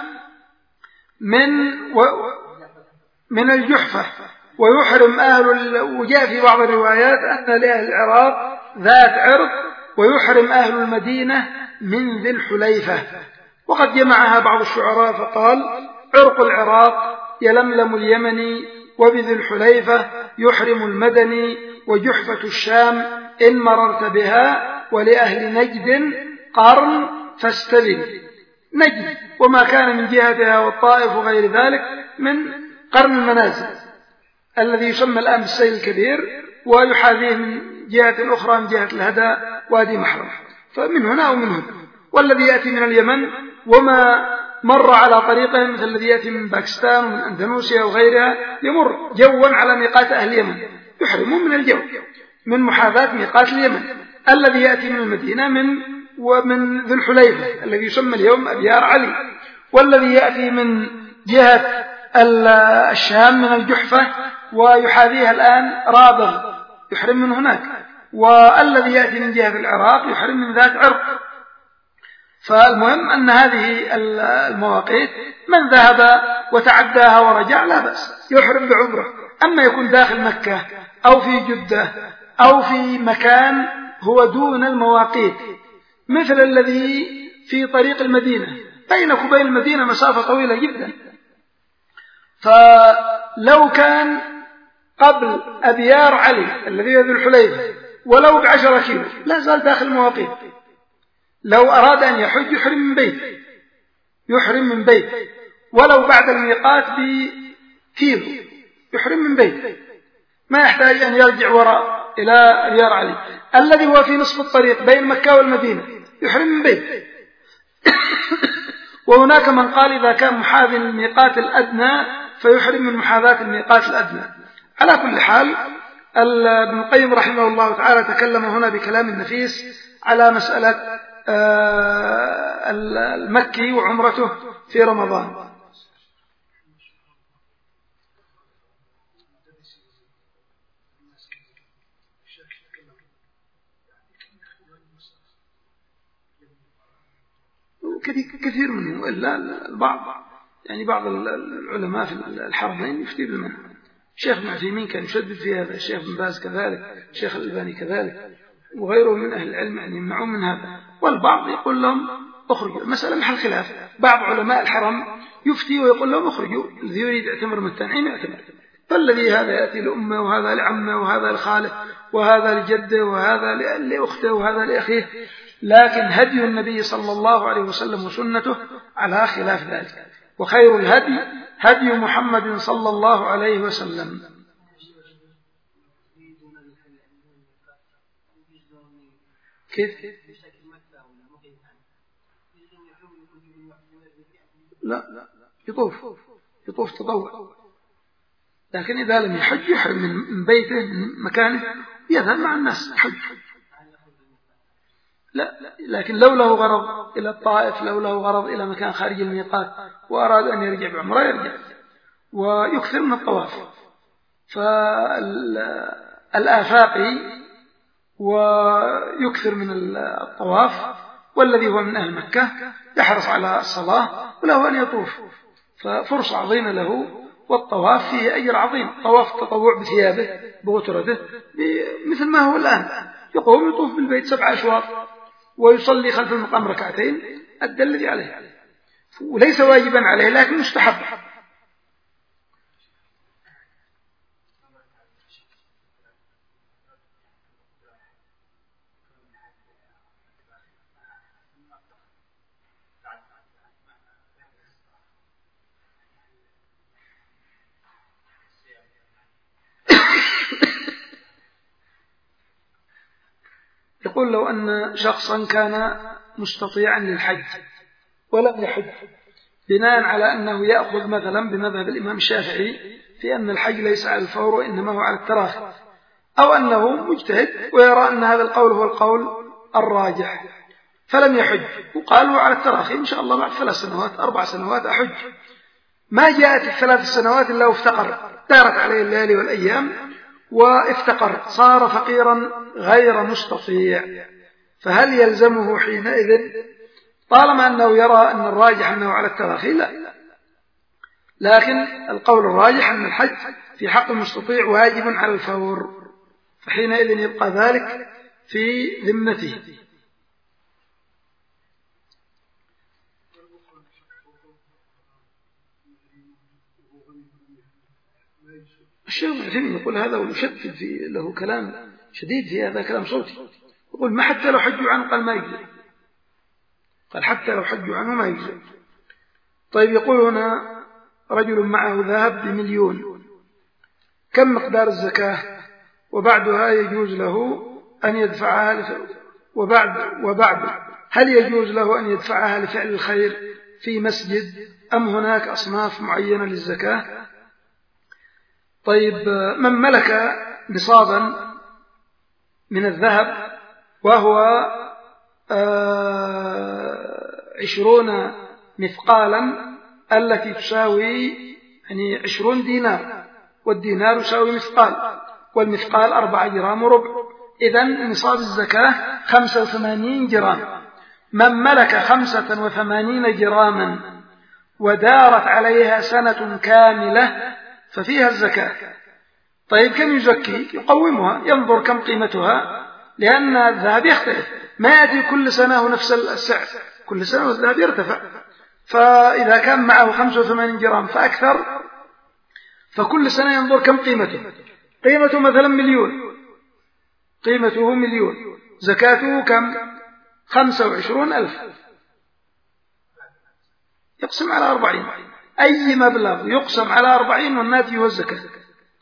من الجحفة، ويحرم وجاء في بعض الروايات أن لأهل العراق ذات عرق، ويحرم أهل المدينة من ذي الحليفة. وقد جمعها بعض الشعراء فقال: عرق العراق يلملم اليمني، وبذي الحليفة يحرم المدني، وجحفة الشام إن مررت بها، ولأهل نجد قرن فاستبن. نجد وما كان من جهتها والطائف وغير ذلك من قرن المنازل الذي يسمى الآن بالسيل الكبير، ويحاذيه من جهة أخرى من جهة الهدى وادي محرم، فمن هنا ومن هنا. والذي يأتي من اليمن وما مر على طريقه مثل الذي يأتي من باكستان ومن أندونيسيا وغيرها يمر جوا على ميقات أهل اليمن، يحرمون من الجو من محاذاة ميقات اليمن. الذي يأتي من المدينة ومن ذي الحليفة الذي يسمى اليوم أبيار علي، والذي يأتي من جهة الشام من الجحفة ويحاذيها الآن رابغ يحرم من هناك، والذي يأتي من جهة العراق يحرم من ذات عرق. فالمهم أن هذه المواقيت من ذهب وتعداها ورجع لا بأس يحرم بعمره. أما يكون داخل مكة أو في جدة أو في مكان هو دون المواقيت، مثل الذي في طريق المدينة، بينك وبين المدينة مسافة طويلة جدا، فلو كان قبل أبيار علي الذي ذو الحليفة ولو ب10 كيلو لا زال داخل المواقيت. لو أراد أن يحج يحرم من بيت ولو بعد الميقات بكيلو يحرم من بيته، ما يحتاج أن يرجع وراء إلى ريار علي الذي هو في نصف الطريق بين مكة والمدينة، يحرم من بيته. وهناك من قال إذا كان محاذ الميقات الأدنى فيحرم من محاذاة الميقات الأدنى. على كل حال ابن القيم رحمه الله تعالى تكلم هنا بكلام نفيس على مسألة المكي وعمرته في رمضان. كثير منهم، إلا البعض، يعني بعض العلماء في الحرمين يفتي بالمنع. الشيخ ابن عثيمين كان يشدد في هذا، الشيخ ابن باز كذلك، الشيخ الألباني كذلك، وغيره من أهل العلم يعني يمنعون من هذا. والبعض يقول لهم اخرجوا، مسألة محل خلاف. بعض علماء الحرم يفتي ويقول لهم اخرجوا، الذي يريد يعتمر متنعين يعتمر، فالذي هذا يأتي لأمه وهذا لعمه وهذا لخاله وهذا لجده وهذا لأخته وهذا لأخيه. لكن هدي النبي صلى الله عليه وسلم وسنته على خلاف ذلك، وخير الهدي هدي محمد صلى الله عليه وسلم. كيف؟ لا يطوف تطوع، لكن إذا لم يحج يحرم من بيته من مكانه يذهب مع الناس حج. لا، لكن لو له غرض إلى الطائف، لو له غرض إلى مكان خارج الميقات وأراد أن يرجع بعمرة يرجع، ويكثر من الطواف. فالآفاقي ويكثر من الطواف، والذي هو من أهل مكة يحرص على الصلاة وله أن يطوف، ففرصة عظيمة له. والطواف فيه أجر عظيم، طواف التطوع بثيابه بغترته مثل ما هو الآن، يقوم يطوف بالبيت 7 أشواط ويصلي خلف المقام 2 ركعتين أدى الذي عليه، وليس واجبا عليه لكن مستحب. يقول لو أن شخصا كان مستطيعا للحج ولم يحج، بناء على أنه يأخذ مثلا بمذهب الإمام الشافعي في أن الحج ليس على الفور وإنما هو على التراخي، أو أنه مجتهد ويرى أن هذا القول هو القول الراجح فلم يحج، وقال هو على التراخي إن شاء الله بعد 3 سنوات 4 سنوات أحج، ما جاءت 3 سنوات إلا وافتقر، دارت عليه الليالي والأيام وافتقر، صار فقيرا غير مستطيع، فهل يلزمه حينئذ طالما أنه يرى أن الراجح أنه على التراخي؟ لا، لكن القول الراجح أن الحج في حق المستطيع واجب على الفور، فحينئذ يبقى ذلك في ذمته. الشيخ ابن يقول هذا ويشدد في له كلام شديد في هذا، كلام صوتي، يقول ما حتى لو حجوا عنه، قال ما يجزي، قال حتى لو حجوا عنه ما يجزي. طيب يقول هنا رجل معه ذهب ب1,000,000، كم مقدار الزكاة؟ وبعدها يجوز له أن يدفعها وبعد هل يجوز له أن يدفعها لفعل الخير في مسجد أم هناك أصناف معينة للزكاة؟ طيب من ملك نصابا من الذهب وهو 20 مثقالا التي تساوي يعني 20 دينار، والدينار يساوي مثقال، والمثقال 4 جرام وربع، إذن نصاب الزكاة 85 جرام. من ملك 85 جراما ودارت عليها سنة كاملة ففيها الزكاة. طيب كم يزكي؟ يقومها، ينظر كم قيمتها، لأن الذهب يختلف، ما يأتي كل سنة نفس السعر، كل سنة الذهب يرتفع، فإذا كان معه 85 جرام فأكثر فكل سنة ينظر كم قيمته مثلا 1,000,000، قيمته 1,000,000، زكاته كم؟ 25,000، يقسم على 40، أي مبلغ يقسم على 40 والناتج هو الزكاة،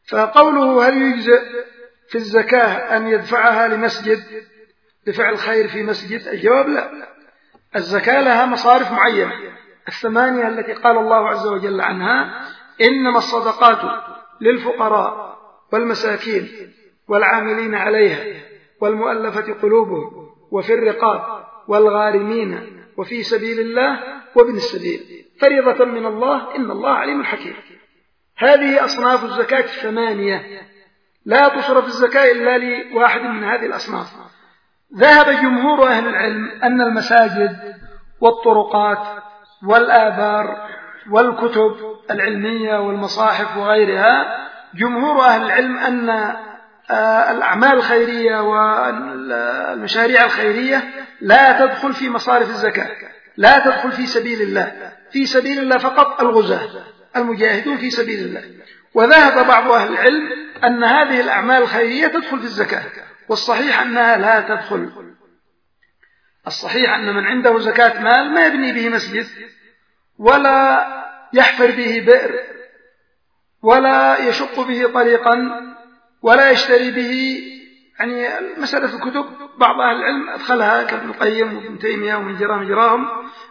فقوله هل يجزئ في الزكاة أن يدفعها لمسجد لفعل خير في مسجد؟ الجواب لا. الزكاة لها مصارف معينة، 8 التي قال الله عز وجل عنها: إنما الصدقات للفقراء والمساكين والعاملين عليها والمؤلفة قلوبهم وفي الرقاب والغارمين وفي سبيل الله وابن السبيل فريضة من الله إن الله عليم حكيم. هذه أصناف الزكاة 8، لا تصرف الزكاة إلا لواحد من هذه الأصناف. ذهب جمهور أهل العلم أن المساجد والطرقات والآبار والكتب العلمية والمصاحف وغيرها، جمهور أهل العلم أن الأعمال الخيرية والمشاريع الخيرية لا تدخل في مصارف الزكاة، لا تدخل في سبيل الله. في سبيل الله فقط الغزاة المجاهدون في سبيل الله. وذهب بعض أهل العلم أن هذه الأعمال الخيرية تدخل في الزكاة، والصحيح أنها لا تدخل. الصحيح أن من عنده زكاة مال ما يبني به مسجد ولا يحفر به بئر ولا يشق به طريقا ولا يشتري به، يعني مسألة الكتب بعض أهل العلم أدخلها كابن القيم وابن تيمية ومن جراهم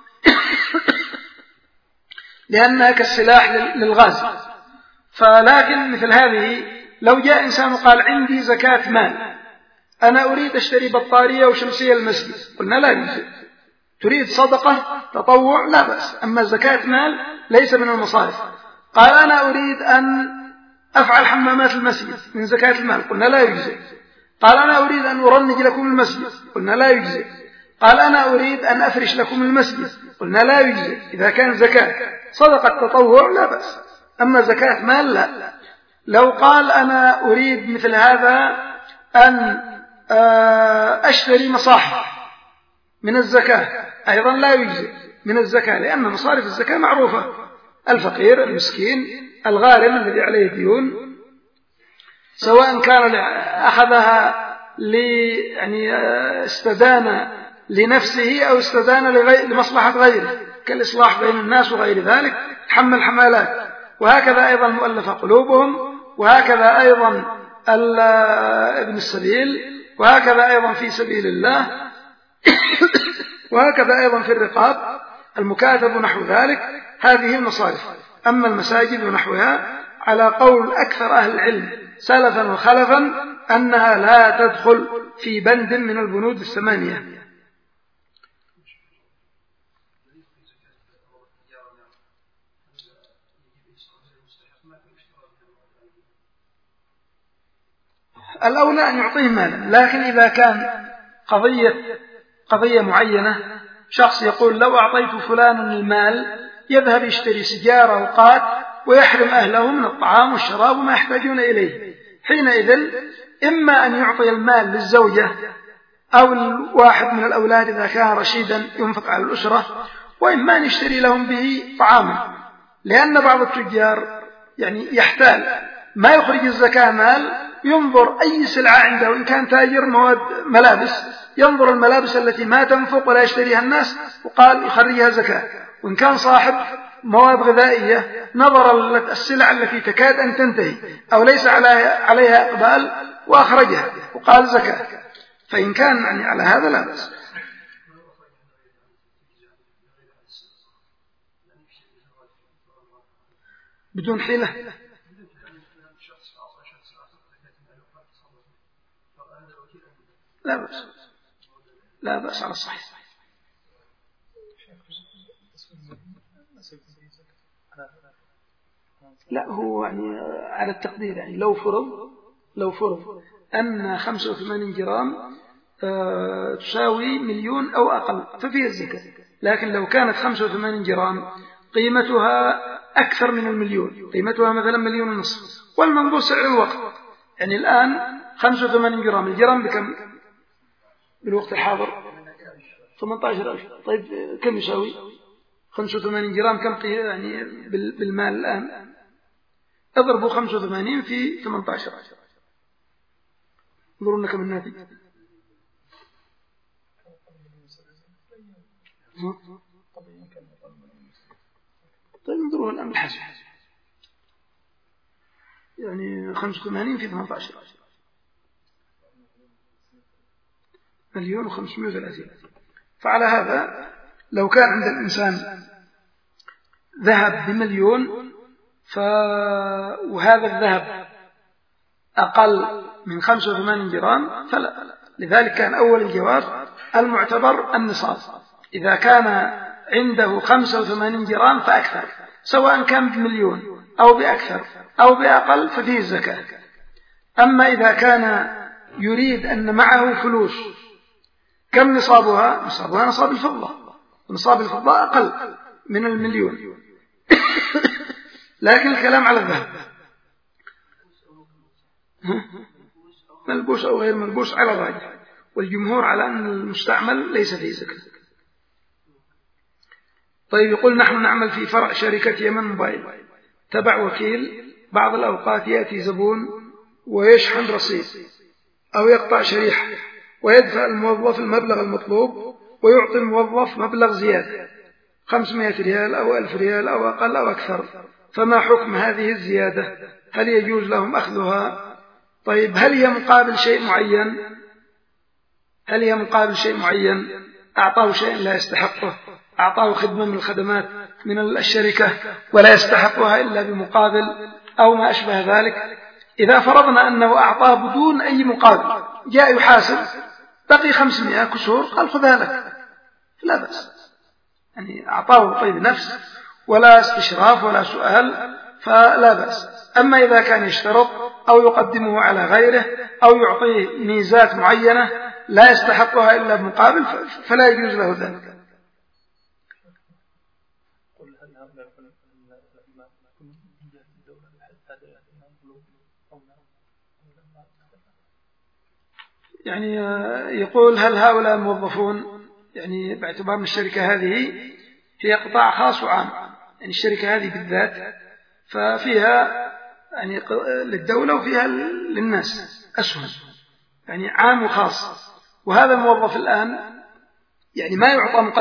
لأنها كالسلاح للغازي. فلكن مثل هذه لو جاء إنسان وقال عندي زكاة مال، أنا أريد أشتري بطارية وشمسية للمسجد، قلنا لا يجوز. تريد صدقة تطوع لا بأس، أما زكاة مال ليس من المصارف. قال أنا أريد أن أفعل حمامات المسجد من زكاة المال، قلنا لا يجوز. قال أنا أريد أن أرنج لكم المسجد، قلنا لا يجوز. قال أنا أريد أن أفرش لكم المسجد، قلنا لا يجوز. إذا كان زكاة صدقة تطوع لا بأس، أما زكاة مال لا. لو قال أنا أريد مثل هذا أن أشتري مصاحف من الزكاة، أيضا لا يجزي من الزكاة، لأن مصارف الزكاة معروفة: الفقير، المسكين، الغارم الذي عليه ديون، سواء كان أخذها يعني استدان لنفسه أو استدان لمصلحة غيره كالإصلاح بين الناس وغير ذلك، تحمل حمالات. وهكذا أيضا مؤلف قلوبهم، وهكذا أيضا ابن السبيل، وهكذا أيضا في سبيل الله، وهكذا أيضا في الرقاب المكاتب ونحو ذلك. هذه المصارف. أما المساجد ونحوها على قول أكثر أهل العلم سلفا وخلفا أنها لا تدخل في بند من البنود 8. الأولى أن يعطيه مالا، لكن إذا كان قضية معينة، شخص يقول لو أعطيت فلان المال يذهب يشتري سجارة وقات ويحرم أهله من الطعام والشراب وما يحتاجون إليه، حينئذ إما أن يعطي المال للزوجة أو الواحد من الأولاد إذا كان رشيدا ينفق على الأسرة، وإما أن يشتري لهم به طعاما، لأن بعض التجار يعني يحتال ما يخرج الزكاة مال، ينظر أي سلعة عنده، إن كان تاجر مواد ملابس ينظر الملابس التي ما تنفق ولا يشتريها الناس وقال يخرجها زكاة، وإن كان صاحب مواد غذائية نظر السلع التي تكاد أن تنتهي أو ليس عليها إقبال وأخرجها وقال زكاة. فإن كان يعني على هذا لا بأس. بدون حيلة لا بأس، لا بأس على الصحيح. لا هو يعني على التقدير، يعني لو فرض أن 85 جرام تساوي 1,000,000 أو أقل ففيه الزكاة، لكن لو كانت 85 جرام قيمتها أكثر من 1,000,000، قيمتها مثلا 1,500,000، والمنظور سعر الوقت. يعني الآن 85 جرام، الجرام بكم بالوقت الحاضر؟ 18,000. طيب كم يساوي 85 جرام؟ كم يعني بالمال الآن؟ اضربوا 85 في 18، انظروا لكم الناتج. طيب انظروا الآن الحسب. يعني 85 في 18 1,530,000. فعلى هذا لو كان عند الإنسان ذهب ب1,000,000 وهذا الذهب أقل من 85 جرام فلا. لذلك كان أول الجواب المعتبر النصاب. إذا كان عنده 85 جرام فأكثر، سواء كان ب1,000,000 أو بأكثر أو بأقل ففيه الزكاة. أما إذا كان يريد أن معه فلوس، كم نصابها؟ نصابها نصاب الفضة، نصاب الفضة أقل من 1,000,000. لكن الكلام على الذهب، ملبوس أو غير ملبوس على الراجح، والجمهور على أن المستعمل ليس فيه زكاة. طيب، يقول نحن نعمل في فرع شركة يمن موبايل تبع وكيل. بعض الأوقات يأتي زبون ويشحن رصيد أو يقطع شريحة ويدفع الموظف المبلغ المطلوب ويعطي الموظف مبلغ زيادة 500 ريال أو 1000 ريال أو أقل أو أكثر، فما حكم هذه الزيادة؟ هل يجوز لهم أخذها؟ طيب، هل هي مقابل شيء معين؟ هل هي مقابل شيء معين؟ أعطاه شيء لا يستحقه، أعطاه خدمة من الخدمات من الشركة ولا يستحقها إلا بمقابل أو ما أشبه ذلك. إذا فرضنا أنه أعطاه بدون أي مقابل، جاء يحاسب بقي 500 كسور، قال خذها لك، لا بأس، يعني أعطاه طيب نفس ولا استشراف ولا سؤال، فلا بأس. أما إذا كان يشترط أو يقدمه على غيره أو يعطيه ميزات معينة لا يستحقها إلا بمقابل فلا يجوز له ذلك. يعني يقول هل هؤلاء الموظفون، يعني باعتبار أن الشركة هذه هي قطاع خاص وعام، يعني الشركة هذه بالذات ففيها يعني للدولة وفيها للناس أسهم، يعني عام وخاص، وهذا الموظف الآن يعني ما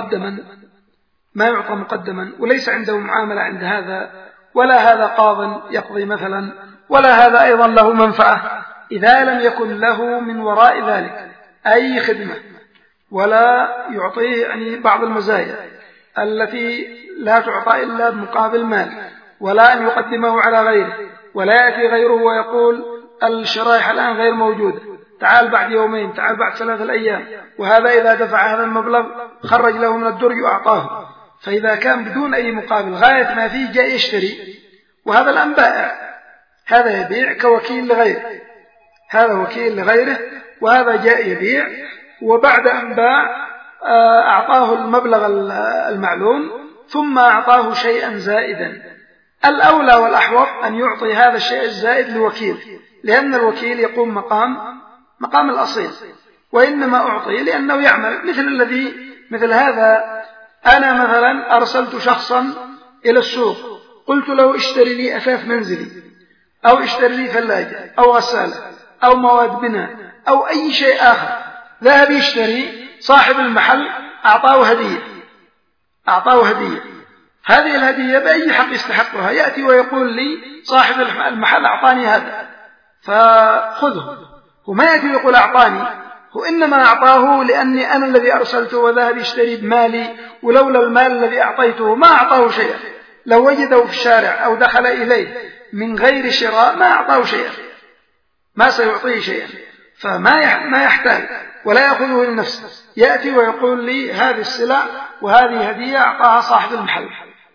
يعطى مقدما وليس عنده معاملة عند هذا ولا هذا قاض يقضي مثلا، ولا هذا أيضا له منفعة إذا لم يكن له من وراء ذلك أي خدمة، ولا يعطيه يعني بعض المزايا التي لا تعطى إلا بمقابل مال، ولا أن يقدمه على غيره، ولا يأتي غيره ويقول الشرائح الآن غير موجودة، تعال بعد يومين، تعال بعد 3 أيام، وهذا إذا دفع هذا المبلغ خرج له من الدرج وأعطاه. فإذا كان بدون أي مقابل غاية ما فيه جاء يشتري، وهذا الآن بائع، هذا يبيع كوكيل لغيره، هذا وكيل لغيره وهذا جاء يبيع، وبعد أن باع أعطاه المبلغ المعلوم ثم أعطاه شيئا زائدا. الأولى والأحوط أن يعطي هذا الشيء الزائد لوكيل، لأن الوكيل يقوم مقام الأصيل، وإنما أعطي لأنه يعمل مثل هذا. أنا مثلا أرسلت شخصا إلى السوق، قلت له اشتري لي أثاث منزلي أو اشتري لي ثلاجة أو غسالة أو مواد بناء أو أي شيء آخر، ذهب يشتري، صاحب المحل أعطاه هدية، هذه الهدية بأي حق يستحقها؟ يأتي ويقول لي صاحب المحل أعطاني هذا فخذه، وما يأتي ويقول أعطاني، هو إنما أعطاه لأني أنا الذي أرسلته وذهب يشتري بمالي، ولولا المال الذي أعطيته ما أعطاه شيئا، لو وجده في الشارع أو دخل إليه من غير شراء ما أعطاه شيئا، ما سيعطيه شيئا، فما يحتاج ولا يأخذه لنفسه، يأتي ويقول لي هذه السلع وهذه هدية أعطاها صاحب المحل.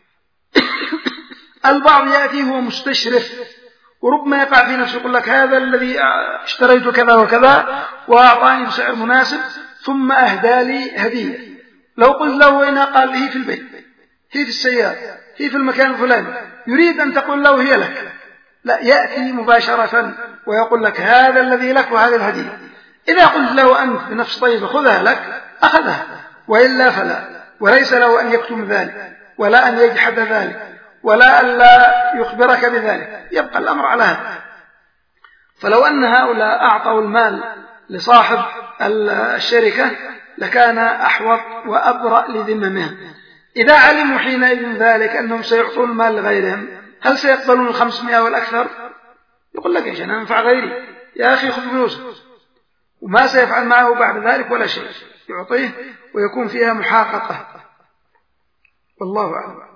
البعض يأتي هو مستشرف، وربما يقع في نفسه يقول لك هذا الذي اشتريت كذا وكذا وأعطاني بسعر مناسب ثم أهدى لي هدية، لو قلت له وينها؟ قال هي في البيت، هي في السيارة، هي في المكان الفلاني، يريد أن تقول له هي لك، لا، يأتي مباشرة ويقول لك هذا الذي لك وهذه الهدية. إذا قلت له أنت بنفس طيبة خذها لك أخذها، وإلا فلا، وليس له أن يكتم ذلك ولا أن يجحد ذلك ولا أن لا يخبرك بذلك، يبقى الأمر على هذا. فلو أن هؤلاء أعطوا المال لصاحب الشركة لكان أحوط وأبرأ لذممهم. إذا علموا حينئذ ذلك أنهم سيعطون المال لغيرهم، هل سيقبلون 500 والأكثر؟ يقول لك إيش أنا أنفع غيري، يا أخي خذ فلوسك، وما سيفعل معه بعد ذلك ولا شيء، يعطيه ويكون فيها محاققة. والله أعلم.